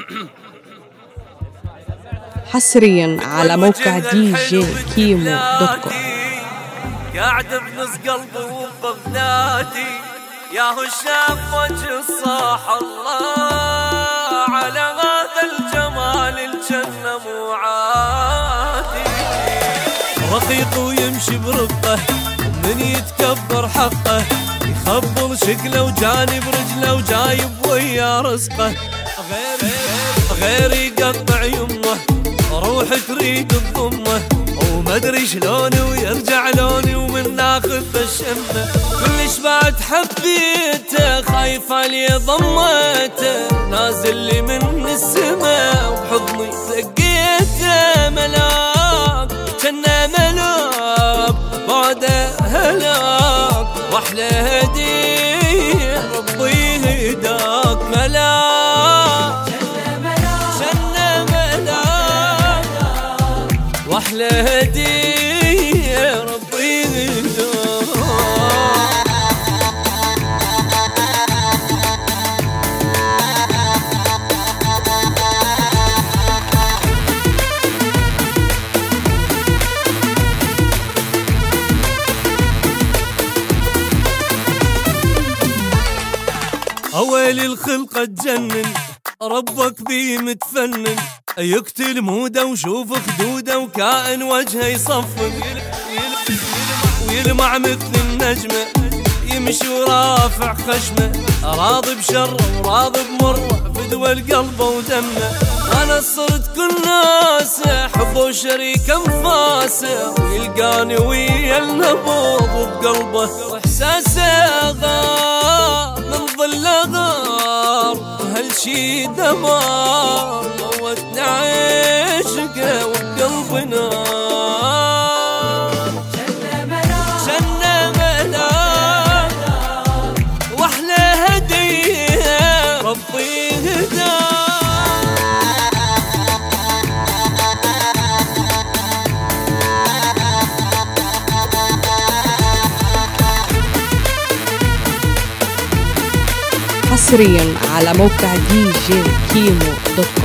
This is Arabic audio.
حصريا على موقع djkimo.com. قاعد بنص قلبي وبغدادي يا هشام وجه الصاح الله على هذا الجمال الجنة مو عادي. رقيق ويمشي برقه من يتكبر حقه يخبل شكله وجانب رجله وجايب ويا رزقه. غير يقطع يمه روح تريد الضمه وما ادري شلوني ويرجع لوني ومن ناخذ الشمه. كلش بعد حبيته خايف عليه ضمته نازل لي من السما وبحضني لقيته ملاك كنا ملاك بعده هلاك واحلى هديه ربي هداك ملاك واحلى هديه ربي هداك. اويل الخلقه تجنن ربك بيه متفنن يقتل موده وشوف خدوده وكائن وجهه يصفن ويلمع مثل النجمه يمشي ورافع خشمه راضي بشره وراضي بمره فدوى القلب ودمه. انا صرت كل ناسه حبه وشريك انفاسه ويلقاني ويا النبوض وبقلبه واحساسه غار من ظله غار وهالشي دمار موتنا عشقه وبقلبي نار. جنة ملاك واحلى هديه ربي هداك. حصريا على موقع djkimo.com.